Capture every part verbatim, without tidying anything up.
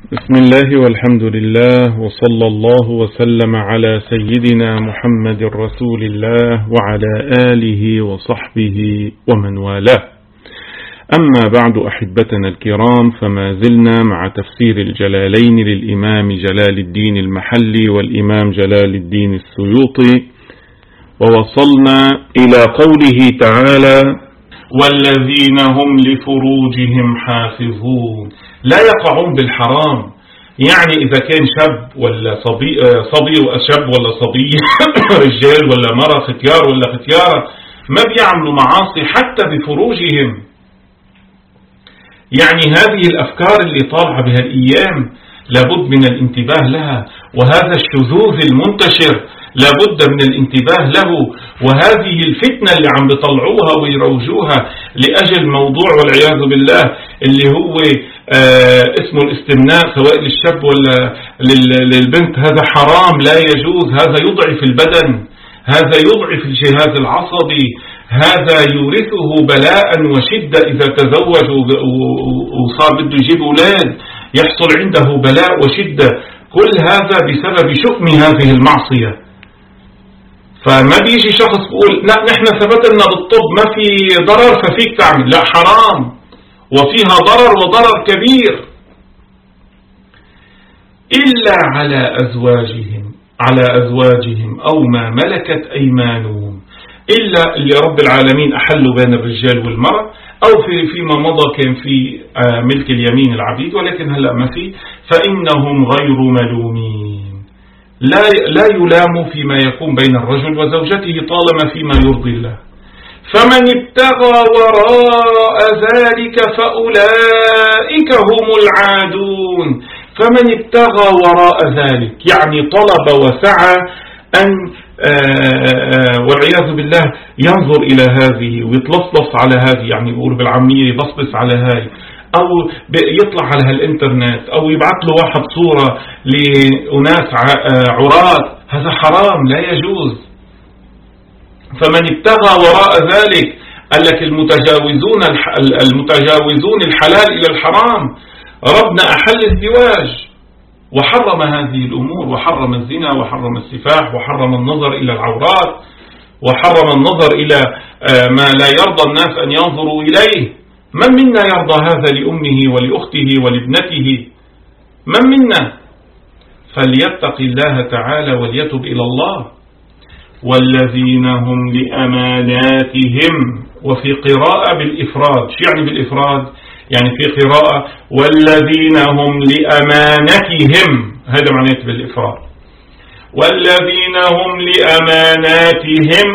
بسم الله والحمد لله وصلى الله وسلم على سيدنا محمد رسول الله وعلى آله وصحبه ومن والاه. أما بعد أحبتنا الكرام، فما زلنا مع تفسير الجلالين للإمام جلال الدين المحلي والإمام جلال الدين السيوطي، ووصلنا إلى قوله تعالى: والذين هم لفروجهم حافظون، لا يقعون بالحرام. يعني إذا كان شاب ولا صبي صبي شاب ولا صبي رجال ولا مرة ختيار ولا ختيارة ما بيعملوا معاصي حتى بفروجهم. يعني هذه الأفكار اللي طالعة بها الأيام لابد من الانتباه لها، وهذا الشذوذ المنتشر لابد من الانتباه له، وهذه الفتنة اللي عم بيطلعوها ويروجوها لأجل موضوع والعياذ بالله اللي هو آه اسمه الاستمناء سواء للشاب ولا للبنت، هذا حرام لا يجوز، هذا يضعف البدن، هذا يضعف الجهاز العصبي، هذا يورثه بلاء وشدة. إذا تزوج وصار بده يجيب أولاد يحصل عنده بلاء وشدة، كل هذا بسبب شؤم هذه المعصية. فما بيجي شخص بيقول لا نحن ثبتنا بالطب ما في ضرر ففيك تعمل، لا، حرام وفيها ضرر وضرر كبير. إلا على أزواجهم على أزواجهم أو ما ملكت أيمانهم، إلا اللي رب العالمين أحلوا بين الرجال والمرأة، أو في فيما مضى كان في ملك اليمين العبيد ولكن هلأ ما في، فإنهم غير ملومين، لا لا يلام فيما يكون بين الرجل وزوجته طالما فيما يرضي الله. فمن ابتغى وراء ذلك فأولئك هم العادون. فمن ابتغى وراء ذلك يعني طلب وسعى أن والعياذ بالله ينظر إلى هذه ويتلصلص على هذه، يعني يقول بالعامية يبصبص على هذه، أو يطلع على الانترنت، أو يبعث له واحد صورة لأناس عراة، هذا حرام لا يجوز. فمن ابتغى وراء ذلك قال لك المتجاوزون المتجاوزون الحلال إلى الحرام. ربنا أحل الزواج وحرم هذه الأمور، وحرم الزنا، وحرم السفاح، وحرم النظر إلى العورات، وحرم النظر إلى ما لا يرضى الناس أن ينظروا إليه. من منا يرضى هذا لأمه ولأخته ولابنته؟ من منا؟ فليتق الله تعالى وليتب إلى الله. والذين هم لأماناتهم، وفي قراءة بالإفراد. شو يعني بالإفراد؟ يعني في قراءة والذين هم لأمانتهم، هذا معناته بالإفراد. والذين هم لأماناتهم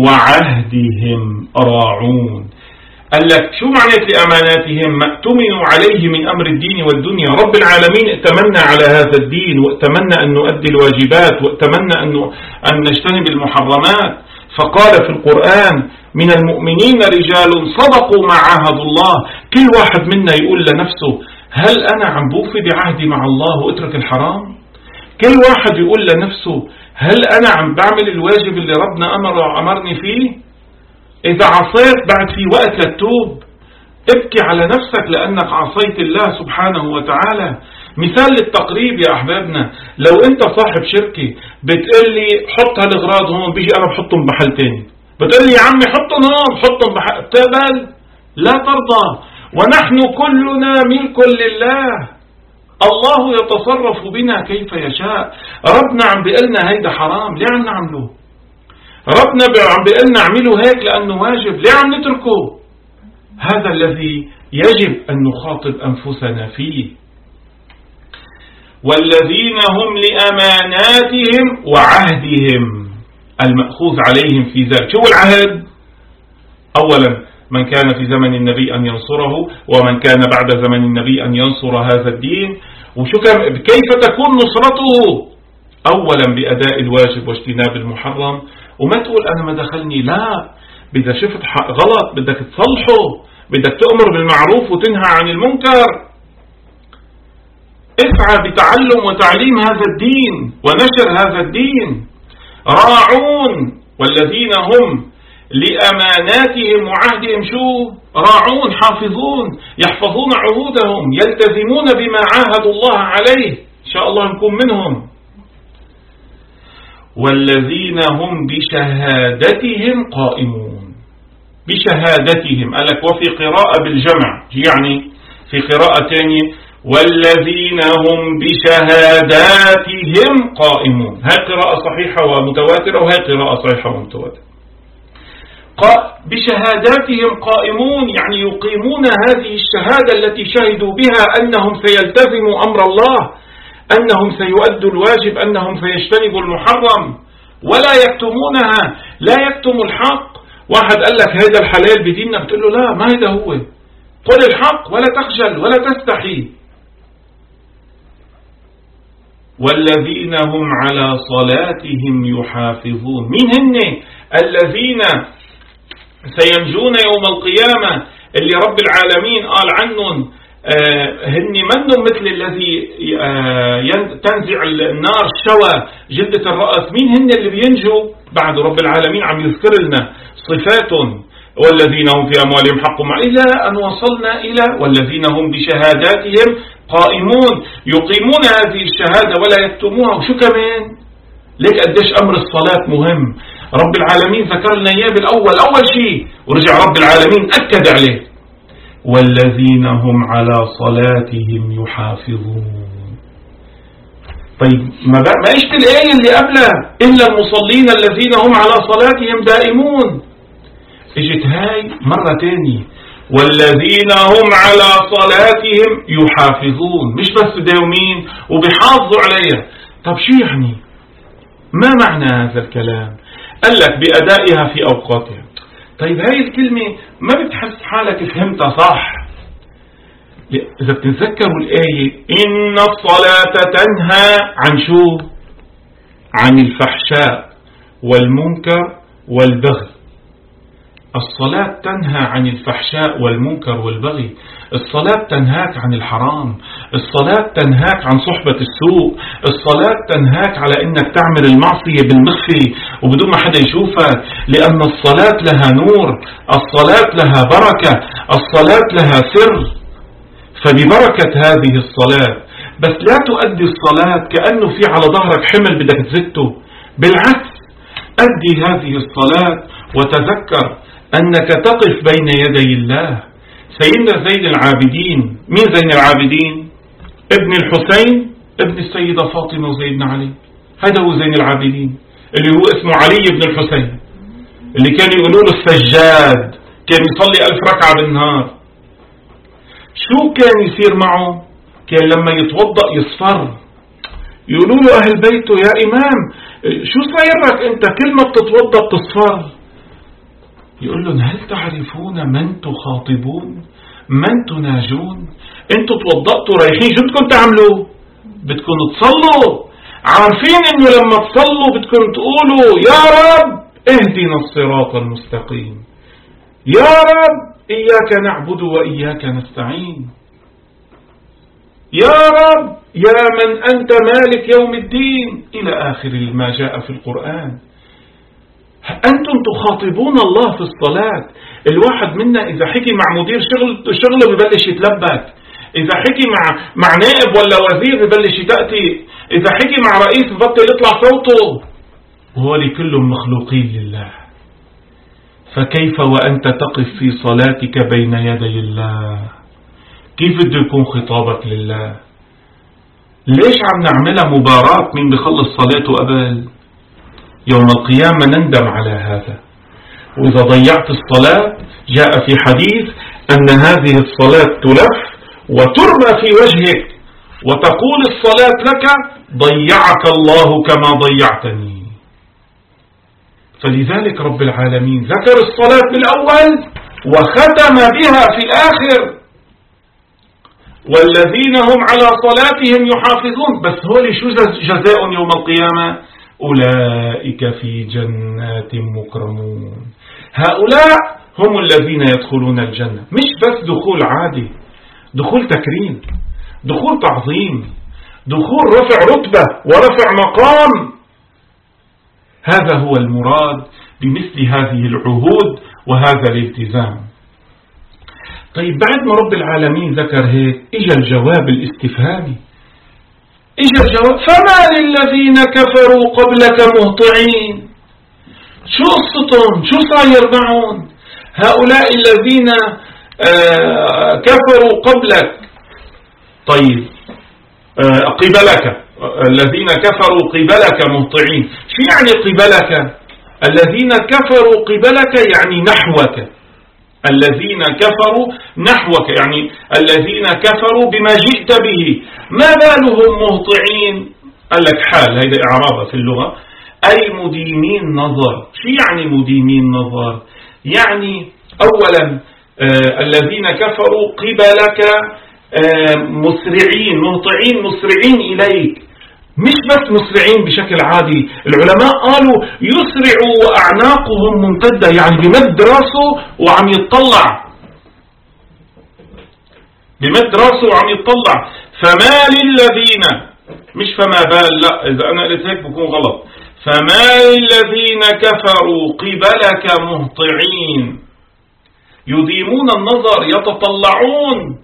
وعهدهم راعون. قال لك شو معنى لأماناتهم؟ ما اؤتمنوا عليه من أمر الدين والدنيا. رب العالمين ائتمنا على هذا الدين، وائتمنا أن نؤدي الواجبات، وائتمنا أن أن نجتنب المحرمات. فقال في القرآن: من المؤمنين رجال صدقوا ما عاهدوا الله. كل واحد منا يقول لنفسه: هل أنا عم بوفي بعهدي مع الله واترك الحرام؟ كل واحد يقول لنفسه: هل أنا عم بعمل الواجب اللي ربنا أمر أمرني فيه؟ إذا عصيت بعد في وقت للتوب، ابكي على نفسك لأنك عصيت الله سبحانه وتعالى. مثال للتقريب يا أحبابنا، لو أنت صاحب شركة بتقول لي حط هالغراض هون، بيجي أنا بحطهم بحل تاني، بتقول لي يا عمي حطهم هون، حطهم بحل، تقبل؟ لا ترضى. ونحن كلنا ملك لله، الله يتصرف بنا كيف يشاء. ربنا عم بيقلنا هيدا حرام، ليه عم نعمله؟ ربنا عم بيقلنا اعملوا هيك لأنه واجب، ليه عم نتركه؟ هذا الذي يجب أن نخاطب أنفسنا فيه. والذين هم لأماناتهم وعهدهم المأخوذ عليهم في ذلك. شو العهد؟ أولا من كان في زمن النبي أن ينصره، ومن كان بعد زمن النبي أن ينصر هذا الدين. وشو كيف تكون نصرته؟ أولا بأداء الواجب واجتناب المحرم. وما تقول أنا ما دخلني، لا، بدك شفت غلط بدك تصلحه، بدك تأمر بالمعروف وتنهى عن المنكر. اسعى بتعلم وتعليم هذا الدين ونشر هذا الدين. راعون، والذين هم لأماناتهم وعهدهم شو راعون حافظون، يحفظون عهودهم، يلتزمون بما عاهدوا الله عليه. إن شاء الله نكون منهم. والذين هم بشهادتهم قائمون. بشهادتهم قالك وفي قراءة بالجمع، يعني في قراءة ثانية والذين هم بشهاداتهم قائمون. هاي قراءة صحيحة ومتواترة، وهي قراءة صحيحة ومتواترة. بشهاداتهم قائمون يعني يقيمون هذه الشهادة التي شهدوا بها أنهم سيلتزموا أمر الله، أنهم سيؤدوا الواجب، أنهم سيجتنبوا المحرم، ولا يكتمونها، لا يكتم الحق. واحد قال لك هذا الحلال بديننا، بتقول له لا، ما هذا هو، قل الحق ولا تخجل ولا تستحي. والذين هم على صلاتهم يحافظون. مين هن الذين سينجون يوم القيامة اللي رب العالمين قال عنهم آه هن منهم مثل الذي آه تنزع النار شوى جلدة الرأس؟ مين هن اللي بينجوا؟ بعد رب العالمين عم يذكر لنا صفات والذين هم في أموالهم حق مع، إلى أن وصلنا إلى والذين هم بشهاداتهم قائمون، يقيمون هذه الشهادة ولا يكتموها. وشو كمان؟ ليك قديش أمر الصلاة مهم. رب العالمين ذكر لنا إياه بالأول أول شيء، ورجع رب العالمين أكد عليه والذين هم على صلاتهم يحافظون. طيب ما ما إيش الآية اللي قبلها إلا المصلين الذين هم على صلاتهم دائمون؟ اجت هاي مرة تانية والذين هم على صلاتهم يحافظون، مش بس داومين وبيحافظوا عليها. طب شو يعني؟ ما معنى هذا الكلام؟ قال لك بأدائها في أوقاتها. طيب هاي الكلمة ما بتحس حالك فهمتها صح؟ إذا بتتذكروا الآية إن الصلاة تنهى عن شو؟ عن الفحشاء والمنكر والبغي. الصلاة تنهى عن الفحشاء والمنكر والبغي. الصلاة تنهاك عن الحرام، الصلاة تنهاك عن صحبة السوء، الصلاة تنهاك على انك تعمل المعصية بالمخفي وبدون ما حدا يشوفك، لان الصلاة لها نور، الصلاة لها بركة، الصلاة لها سر. فببركة هذه الصلاة، بس لا تؤدي الصلاة كأنه في على ظهرك حمل بدك تزته، بالعكس أدي هذه الصلاة وتذكر أنك تقف بين يدي الله. سيدنا زين العابدين، مين زين العابدين؟ ابن الحسين ابن السيدة فاطمة وسيدنا علي. هذا هو زين العابدين اللي هو اسمه علي بن الحسين، اللي كان يقولوا له السجاد، كان يصلي ألف ركعة بالنهار. شو كان يصير معه؟ كان لما يتوضأ يصفر، يقولوا له أهل بيته يا إمام شو صايرك أنت كل ما بتتوضأ بتصفر؟ يقول لهم هل تعرفون من تخاطبون، من تناجون؟ انتوا توضأتوا رايحين شو بدكم تعملوا؟ بدكم تصلوا، عارفين انه لما تصلوا بدكم تقولوا يا رب اهدنا الصراط المستقيم، يا رب إياك نعبد وإياك نستعين، يا رب يا من أنت مالك يوم الدين، إلى آخر ما جاء في القرآن. أنتم تخاطبون الله في الصلاة. الواحد منا إذا حكي مع مدير شغل شغله ببلش يتلبك، إذا حكي مع مع نائب ولا وزير ببلش يتأتي، إذا حكي مع رئيس ببطل يطلع صوته، وهو كلهم مخلوقين لله. فكيف وأنت تقف في صلاتك بين يدي الله؟ كيف بده يكون خطابك لله؟ ليش عم نعملها مباراة مين بخلص صلاته قبل؟ يوم القيامة نندم على هذا. وإذا ضيعت الصلاة جاء في حديث أن هذه الصلاة تلف وترمى في وجهك وتقول الصلاة لك ضيعك الله كما ضيعتني. فلذلك رب العالمين ذكر الصلاة بالأول وختم بها في الآخر. والذين هم على صلاتهم يحافظون. بس هولي شو جزاء يوم القيامة؟ أولئك في جنات مكرمون. هؤلاء هم الذين يدخلون الجنة. مش بس دخول عادي، دخول تكريم، دخول تعظيم، دخول رفع رتبة ورفع مقام. هذا هو المراد بمثل هذه العهود وهذا الالتزام. طيب بعد ما رب العالمين ذكر هيك اجى الجواب الاستفهامي، اجى الجواب فما للذين كفروا قبلك مهطعين. شو قصتهم؟ شو صاير معهم هؤلاء الذين آه كفروا قبلك؟ طيب آه قبلك، الذين كفروا قبلك مهطعين، شو يعني قبلك؟ الذين كفروا قبلك يعني نحوك، الذين كفروا نحوك يعني الذين كفروا بما جئت به. ما بالهم مهطعين؟ قال لك حال، هيدا إعرابة في اللغة، أي مديمين نظر. شو يعني مديمين نظر؟ يعني أولا آه الذين كفروا قبلك آه مسرعين، مهطعين مسرعين إليك، مش بس مسرعين بشكل عادي. العلماء قالوا يسرعوا وأعناقهم ممتدة، يعني بمد راسه وعم يتطلع، بمد راسه وعم يتطلع. فما للذين، مش فما بال، لا، إذا أنا قلت هيك بكون غلط. فما للذين كفروا قبلك مهطعين، يديمون النظر، يتطلعون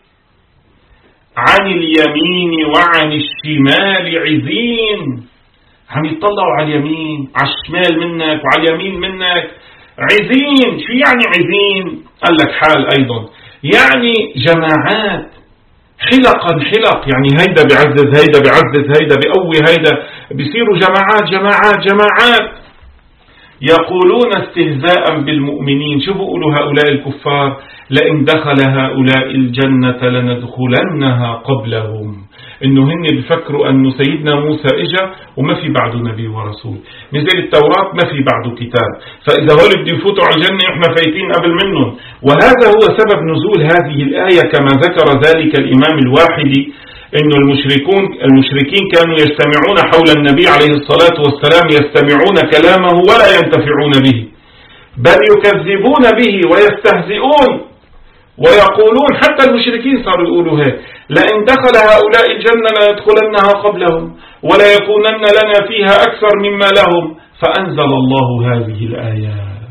عن اليمين وعن الشمال عزين، عم يطلعوا على اليمين على الشمال منك وعلى اليمين منك عزين. شو يعني عزين؟ قال لك حال أيضا، يعني جماعات، حلقا حلق، يعني هيدا بعزز هيدا بعزز هيدا بقوي هيدا، بيصيروا جماعات جماعات جماعات. يقولون استهزاء بالمؤمنين، شو بيقولوا هؤلاء الكفار؟ لئن دخل هؤلاء الجنة لندخلنها قبلهم. انه هن بفكروا انه سيدنا موسى اجا وما في بعده نبي ورسول، نزل التوراة ما في بعده كتاب، فاذا هول بده يفوتوا على الجنة احنا فايتين قبل منهم. وهذا هو سبب نزول هذه الآية كما ذكر ذلك الامام الواحدي، انه المشركون المشركين كانوا يجتمعون حول النبي عليه الصلاة والسلام، يستمعون كلامه ولا ينتفعون به، بل يكذبون به ويستهزئون ويقولون، حتى المشركين صاروا يقولوا هيك، لئن دخل هؤلاء الجنة ليدخلنها قبلهم ولا يكونن لنا فيها أكثر مما لهم. فأنزل الله هذه الآيات.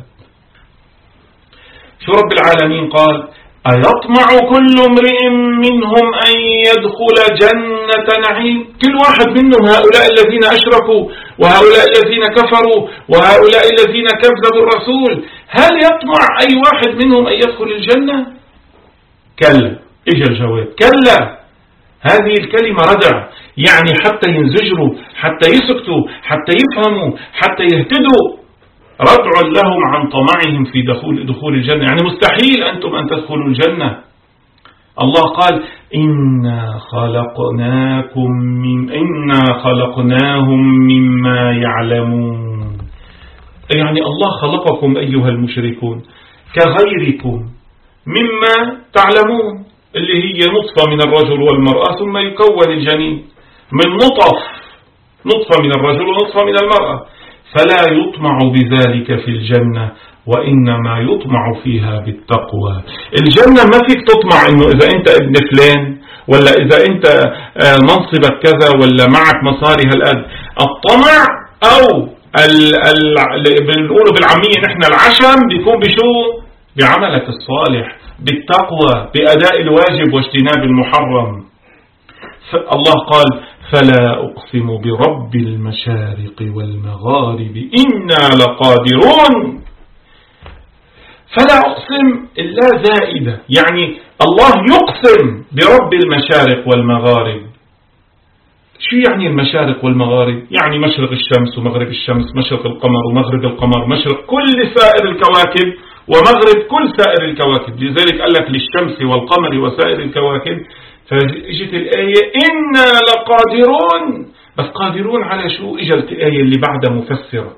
شو رب العالمين قال؟ أيطمع كل امرئ منهم أن يدخل جنة نعيم. كل واحد منهم، هؤلاء الذين أشركوا وهؤلاء الذين كفروا وهؤلاء الذين كذبوا الرسول، هل يطمع أي واحد منهم أن يدخل الجنة؟ كلا. إجا الجواب كلا. هذه الكلمة ردع، يعني حتى ينزجروا، حتى يسكتوا، حتى يفهموا، حتى يهتدوا، ردع لهم عن طمعهم في دخول دخول الجنة. يعني مستحيل أنتم أن تدخلوا الجنة. الله قال إنا خلقناكم من إنا خلقناهم مما يعلمون، يعني الله خلقكم أيها المشركون كغيركم مما تعلمون، اللي هي نطفة من الرجل والمرأة ثم يكون الجنين من نطف، نطفة من الرجل ونطفة من المرأة. فلا يطمع بذلك في الجنة، وإنما يطمع فيها بالتقوى. الجنة ما فيك تطمع إنه إذا أنت ابن فلان، ولا إذا أنت منصبك كذا، ولا معك مصاري هالقد. الطمع أو اللي بنقوله بالعامية نحن العشم بيكون بشو؟ بعملك الصالح، بالتقوى، بأداء الواجب واجتناب المحرم. الله قال فلا أقسم برب المشارق والمغارب إنا لقادرون. فلا أقسم إلا زائدة، يعني الله يقسم برب المشارق والمغارب. شو يعني المشارق والمغارب؟ يعني مشرق الشمس ومغرب الشمس، مشرق القمر ومغرب القمر، مشرق كل سائر الكواكب ومغرب كل سائر الكواكب. لذلك قال لك للشمس والقمر وسائر الكواكب. فاجت الآية إنا لقادرون، بس قادرون على شو؟ اجت الآية اللي بعدها مفسرة،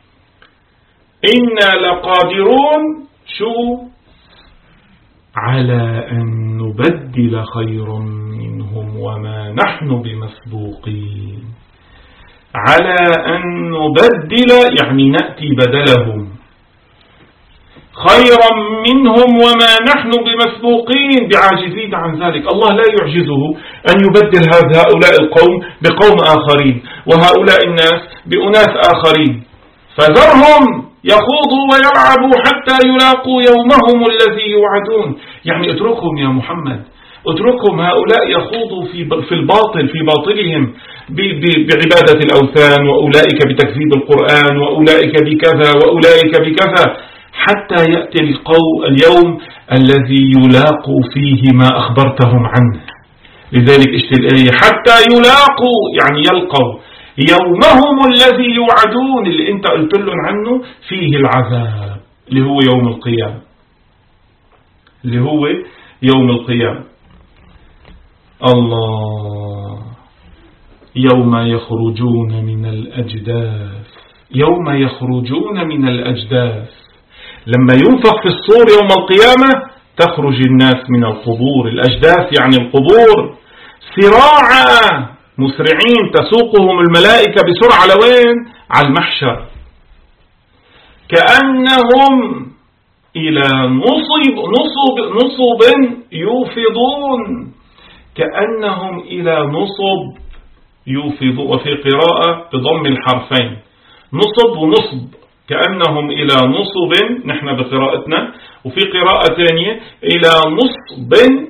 إنا لقادرون شو؟ على أن نبدل خيرا منهم وما نحن بمسبوقين. على أن نبدل يعني نأتي بدلهم خيرا منهم وما نحن بمسبوقين، بعاجزين عن ذلك. الله لا يعجزه أن يبدل هؤلاء القوم بقوم آخرين، وهؤلاء الناس بأناس آخرين. فذرهم يخوضوا ويلعبوا حتى يلاقوا يومهم الذي يوعدون. يعني اتركهم يا محمد، اتركهم، هؤلاء يخوضوا في في الباطل، في باطلهم بعبادة الأوثان، وأولئك بتكذيب القرآن، وأولئك بكذا وأولئك بكذا، حتى يأتي اليوم الذي يلاقوا فيه ما أخبرتهم عنه. لذلك اشتل الآية حتى يلاقوا، يعني يلقوا يومهم الذي يوعدون، اللي انت قلت لهم عنه فيه العذاب، اللي هو يوم القيامة، اللي هو يوم القيامة. الله، يوم يخرجون من الأجداث، يوم يخرجون من الأجداث، لما ينفخ في الصور يوم القيامة تخرج الناس من القبور. الأجداث يعني القبور، سراعا مسرعين، تسوقهم الملائكة بسرعة لوين؟ على المحشر، كأنهم إلى نصب نصب نصب يوفضون، كأنهم إلى نصب يوفضون، وفي قراءة بضم الحرفين نصب ونصب، كأنهم إلى نصب نحن بقراءتنا، وفي قراءة ثانية إلى نصب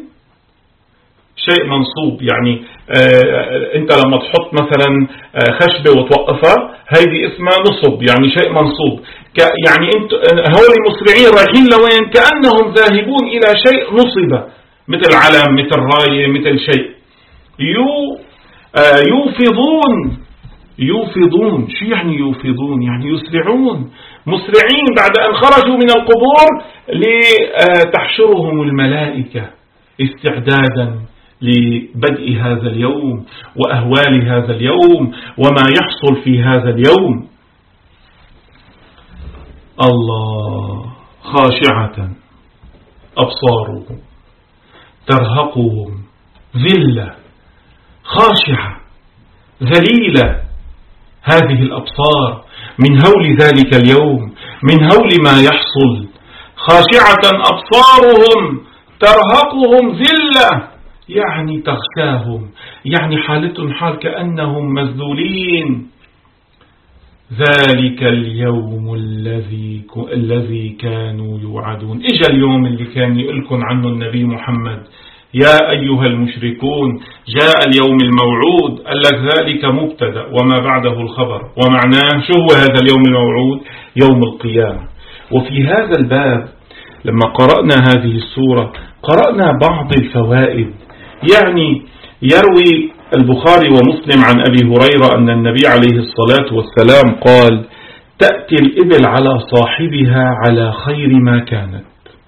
شيء منصوب. يعني آه انت لما تحط مثلا آه خشبة وتوقفها، هيدي اسمها نصب، يعني شيء منصوب. يعني انت هول مسرعين رايحين لوين؟ كأنهم ذاهبون إلى شيء نصب، مثل علم، مثل راية، مثل شيء. يو آه يوفضون، يوفضون، شو يعني يوفضون؟ يعني يسرعون، مسرعين بعد أن خرجوا من القبور لتحشرهم الملائكة استعدادا لبدء هذا اليوم وأهوال هذا اليوم وما يحصل في هذا اليوم. الله، خاشعة أبصارهم ترهقهم ذلة، خاشعة ذليلة هذه الأبصار من هول ذلك اليوم، من هول ما يحصل. خاشعة أبصارهم ترهقهم ذلة، يعني تغشاهم، يعني حالتهم حال كأنهم مذلولين. ذلك اليوم الذي الذي كانوا يوعدون. إجا اليوم اللي كان يقولكم عنه النبي محمد: يا أيها المشركون جاء اليوم الموعود. قال لك ذلك مبتدأ وما بعده الخبر، ومعناه شو هو هذا اليوم الموعود؟ يوم القيامة. وفي هذا الباب لما قرأنا هذه السورة قرأنا بعض الفوائد. يعني يروي البخاري ومسلم عن أبي هريرة أن النبي عليه الصلاة والسلام قال: تأتي الإبل على صاحبها على خير ما كانت،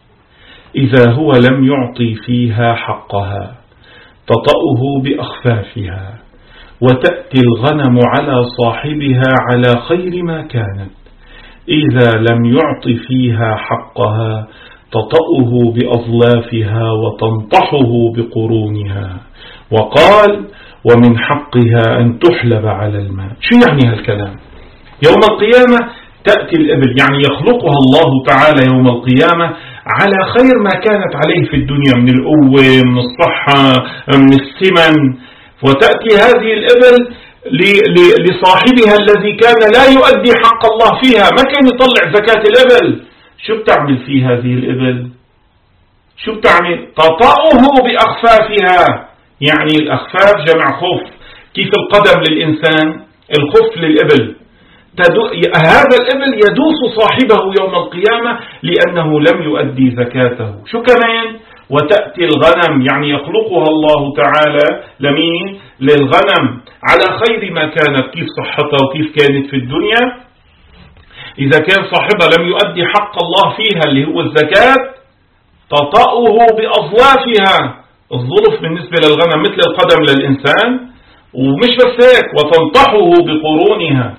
إذا هو لم يعطي فيها حقها تطأه بأخفافها، وتأتي الغنم على صاحبها على خير ما كانت، إذا لم يعطي فيها حقها تطأه بأظلافها وتنطحه بقرونها. وقال: ومن حقها أن تحلب على الماء. شو يعني هالكلام؟ يوم القيامة تأتي الإبل، يعني يخلقها الله تعالى يوم القيامة على خير ما كانت عليه في الدنيا من القوة، من الصحة، من السمن. وتأتي هذه الإبل لصاحبها الذي كان لا يؤدي حق الله فيها، ما كان يطلع زكاة الإبل. شو بتعمل في هذه الإبل؟ شو بتعمل؟ تطأه بأخفافها، يعني الأخفاف جمع خف، كيف القدم للإنسان الخف للإبل. هذا الإبل يدوس صاحبه يوم القيامة لأنه لم يؤدي زكاته. شو كمان؟ وتأتي الغنم، يعني يخلقها الله تعالى لمين؟ للغنم على خير ما كانت، كيف صحتها وكيف كانت في الدنيا. إذا كان صاحبها لم يؤدي حق الله فيها اللي هو الزكاة تطأه بأظلافها. الظلف بالنسبة للغنم مثل القدم للإنسان، ومش بس هيك، وتنطحه بقرونها.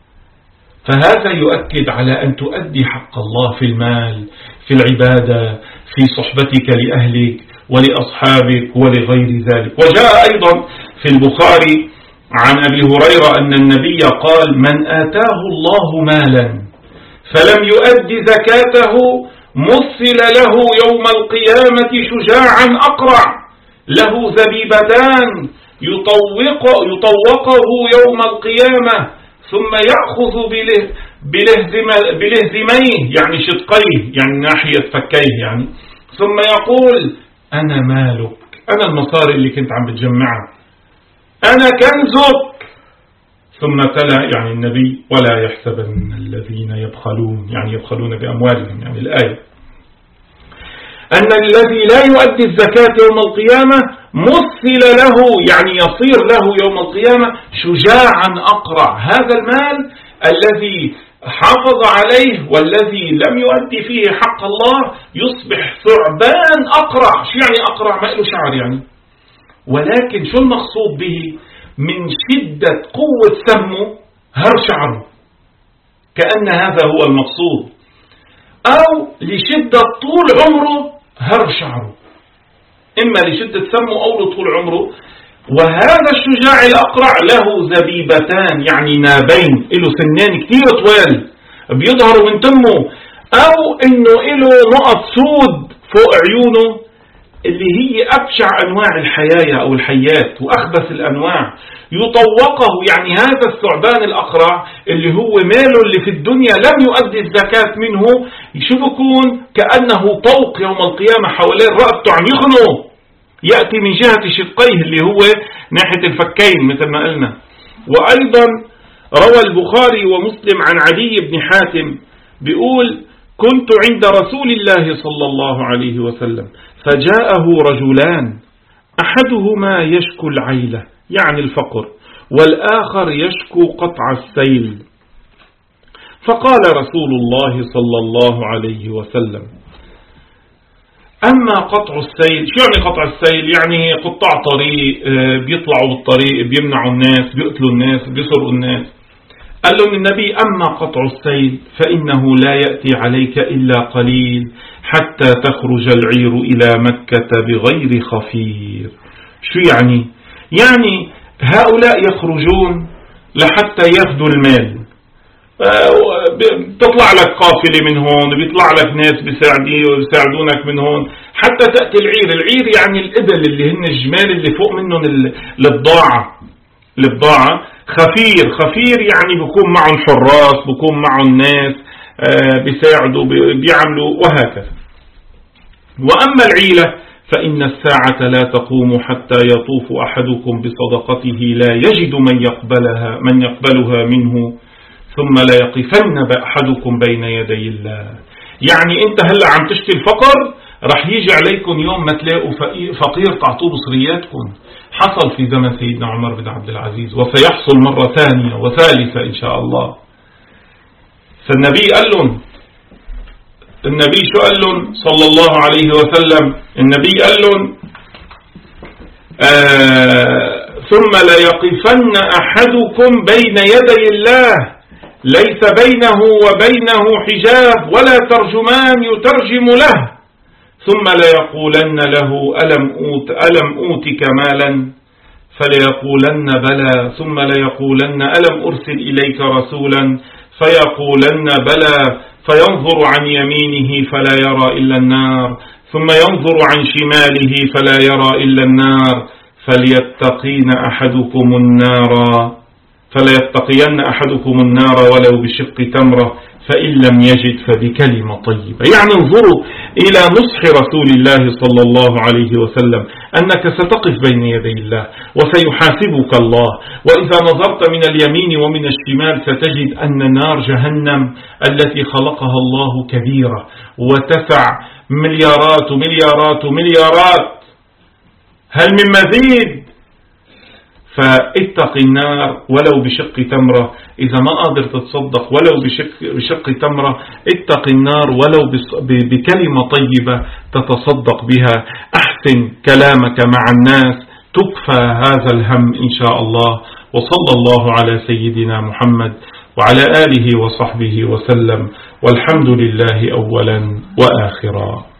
فهذا يؤكد على أن تؤدي حق الله في المال، في العبادة، في صحبتك لأهلك ولأصحابك ولغير ذلك. وجاء أيضا في البخاري عن أبي هريرة أن النبي قال: من آتاه الله مالا فلم يؤد زكاته مثل له يوم القيامة شجاعا أقرع له زبيبتان يطوق يطوقه يوم القيامة ثم يأخذ بلهزميه يعني شدقيه يعني ناحية فكيه يعني، ثم يقول أنا مالك، أنا المصاري اللي كنت عم بتجمعها، أنا كنزك. ثم تلا يعني النبي ولا يحسبن الذين يبخلون يعني يبخلون بأموالهم يعني الآية، أن الذي لا يؤدي الزكاة يوم القيامة مثل له يعني يصير له يوم القيامة شجاعا أقرع. هذا المال الذي حافظ عليه والذي لم يؤدي فيه حق الله يصبح ثعبان أقرع. شو يعني أقرع؟ ما له شعر يعني. ولكن شو المقصود به؟ من شدة قوة سمه هر شعره، كأن هذا هو المقصود، أو لشدة طول عمره هر شعره، إما لشدة سمه أو لطول عمره. وهذا الشجاع الأقرع له زبيبتان يعني نابين، له سنان كتير طوال بيظهروا من تمه، أو إنه له نقط سود فوق عيونه اللي هي أبشع أنواع الحياة أو الحيات وأخبث الأنواع. يطوقه يعني هذا الثعبان الأقرع اللي هو ماله اللي في الدنيا لم يؤدي الزكاة منه، شو بكون؟ كأنه طوق يوم القيامة حوالين رأسه عم يخنه، يأتي من جهة شقيه اللي هو ناحية الفكين مثل ما قلنا. وأيضا روى البخاري ومسلم عن عدي بن حاتم بيقول كنت عند رسول الله صلى الله عليه وسلم فجاءه رجلان أحدهما يشكو العيلة يعني الفقر، والآخر يشكو قطع السيل، فقال رسول الله صلى الله عليه وسلم أما قطع السيل. شو يعني قطع السيل؟ يعني قطاع طريق بيطلعوا بالطريق بيمنعوا الناس بيقتلوا الناس بيسرقوا الناس. قال لهم النبي أما قطع السيل فإنه لا يأتي عليك إلا قليل حتى تخرج العير إلى مكة بغير خفير. شو يعني؟ يعني هؤلاء يخرجون لحتى يفدوا المال، بتطلع لك قافلة من هون بيطلع لك ناس بيساعدونك من هون حتى تأتي العير. العير يعني الإبل اللي هن الجمال اللي فوق منهم البضاعة. البضاعة خفير، خفير يعني بيكون معهم حراس بيكون معهم ناس بيساعدوا بيعملوا وهكذا. وأما العيلة فإن الساعة لا تقوم حتى يطوف أحدكم بصدقته لا يجد من يقبلها من يقبلها منه ثم لا يقفن أحدكم بين يدي الله. يعني أنت هلأ عم تشتي الفقر، رح يجي عليكم يوم ما تلاقوا فقير تعطوه بصرياتكم. حصل في زمن سيدنا عمر بن عبد العزيز وسيحصل مرة ثانية وثالثة إن شاء الله. فالنبي قال لهم النبي شو قال لهم صلى الله عليه وسلم؟ النبي قال لهم آه ثم لا يقفن أحدكم بين يدي الله ليس بينه وبينه حجاب ولا ترجمان يترجم له ثم لا يقولن له ألم أوت ألم أوتك مالا فليقولن بلى ثم لا يقولن ألم أرسل إليك رسولا فيقولن بلى فينظر عن يمينه فلا يرى إلا النار ثم ينظر عن شماله فلا يرى إلا النار فليتقين أحدكم النار فليتقين أحدكم النار ولو بشق تمرة فإن لم يجد فبكلمة طيبة. يعني انظروا إلى نصح رسول الله صلى الله عليه وسلم أنك ستقف بين يدي الله وسيحاسبك الله، وإذا نظرت من اليمين ومن الشمال ستجد أن نار جهنم التي خلقها الله كبيرة وتسع مليارات ومليارات ومليارات، هل من مزيد؟ فاتق النار ولو بشق تمرة. إذا ما قادر تتصدق ولو بشق, بشق تمرة اتق النار ولو بكلمة طيبة تتصدق بها. أحسن كلامك مع الناس تكفى هذا الهم إن شاء الله. وصلى الله على سيدنا محمد وعلى آله وصحبه وسلم، والحمد لله أولا وآخرا.